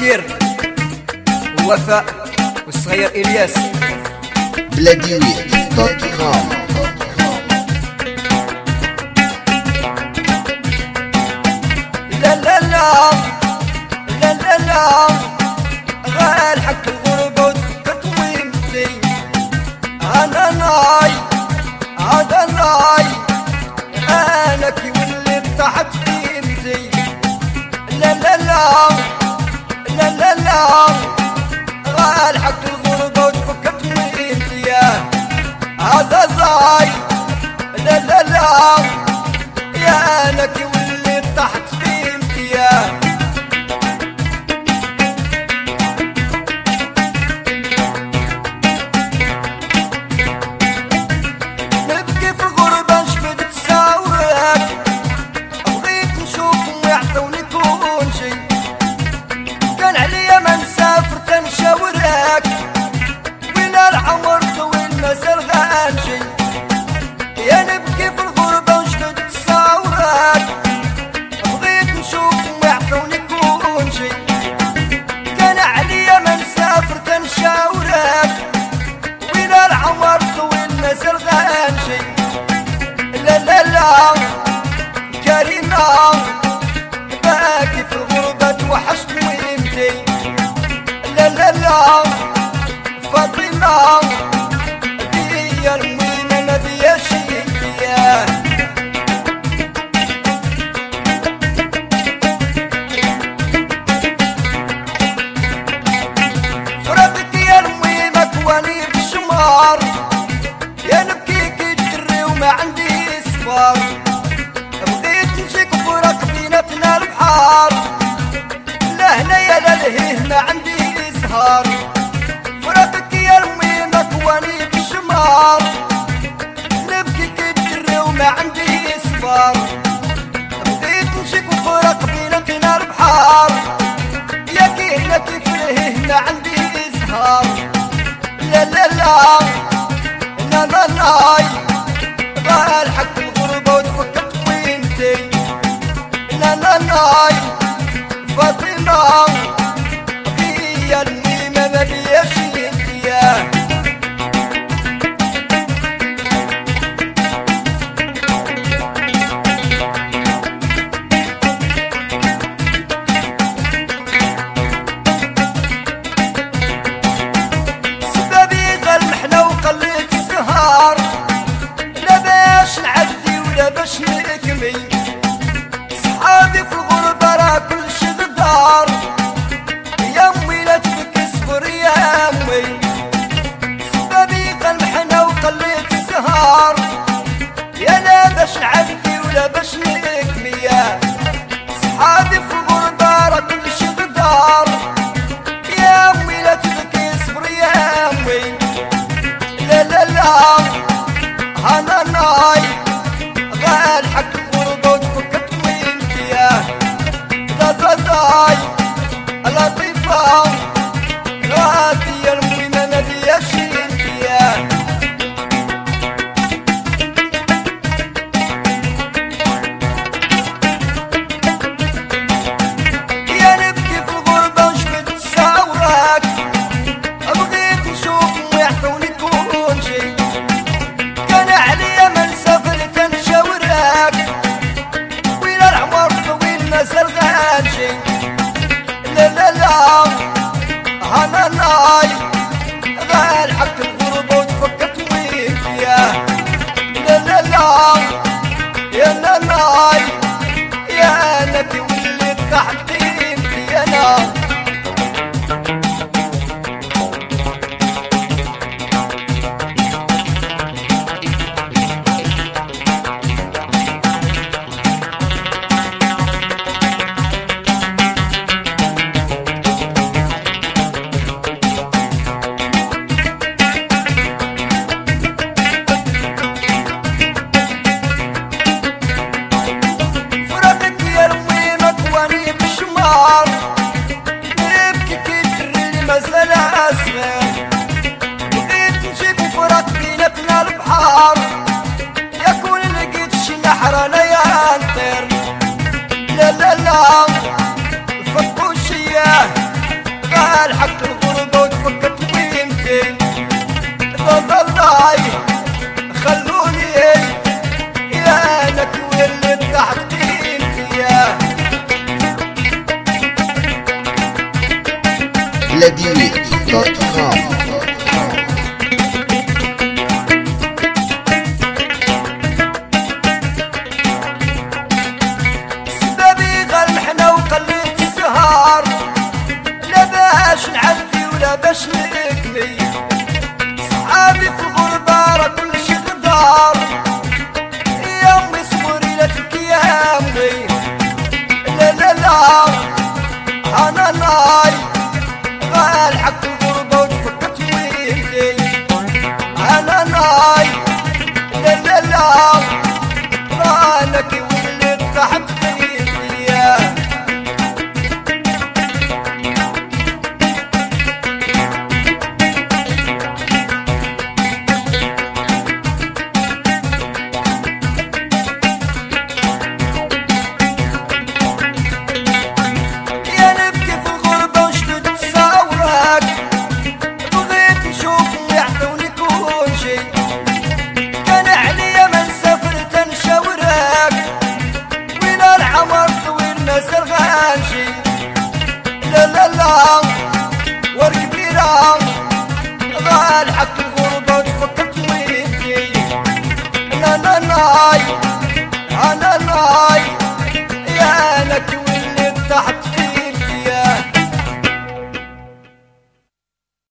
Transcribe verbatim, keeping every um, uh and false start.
بشير ووفاء والصغير إلياس. بلاديوي دوت كوم. لا لا لا لا لا لا غال حق الغربة وتفكت ويمتي أنا ناي هذا ناي أنا كي وليت تحت قيمتي. لا لا لا لا لا لا غال حق الغربة وتفكت ويمتي هذا ناي. لا لا لا يا أنا كي وليت تحت نبكي في الغربة شفت تساورك بغيت نشوفهم ويعطوني كل شي كان عليا ما نسافر تنشاورك وين العمر طويل مازال غانشي. يا نبكي في الغربة وشفت تساورك بغيت نشوفهم ويعطوني كل شي كان عليا ما نسافر تنشاورك وين العمر طويل مازال غانشي. لا لا لا كريمة باكي في الغربة توحشت ويمتي. لا لا لا فاطمة هي المهمة ما فيها شي فرقك يا المهمة كواني بالشمار يا نبكي كي تدري وما عندي صبار بغيت نجيك فراق بيناتنا البحار لا هنا يا لا لهيه ما عندي سهار. فراقك يا المهمة كواني بالشمار نبكي كي تدري وما عندي صبار بغيت نجيك فراق بيناتنا البحار يا كينا كيف لهيه ما عندي سهار. لا لا لا لا لا لا غال حق الغربة وتفكت وينتي. لا لا لا فاطمة هي المهمة ما فيها شي انتياه. سبابي غلمحنا وقليت السهار لا باش نعدي ولا باش نكمي صحابي في الغربة راه كلشي غدار يا امي لا تبكي صبر يا امي. سبابي غلمحنا وقليت السهار يا لا باش نعدي ولا باش نكمي صحابي في الغربة راه كلشي غدار يا امي لا تبكي صبر يا امي. لا لا لا انا ناي غال حق الغربة وتفكت ويمتي. لا لا لا لطيفة غادي المهمة ما فيها شي انتياه. يا نبكي في الغربة وشفت تساورك بغيت نشوفهم ويعطوني كل شي كان عليا ما نسافر تنشاورك وين العمر طويل مازال غانشي. لا لا لا انا ناي غال حق الغربة وتفكت وينتياه. لا لا لا يا لا ناي يا انا كي وليت تحت قيمتي انا. فرقك يا المهمة كواني بالشمار نبكي كي تدري مازال صغير بغيت نجيك وفراق بيناتنا البحار يا كون لقيت شي نحر انا يا نطير. لا لا لا فكوا شياه الحق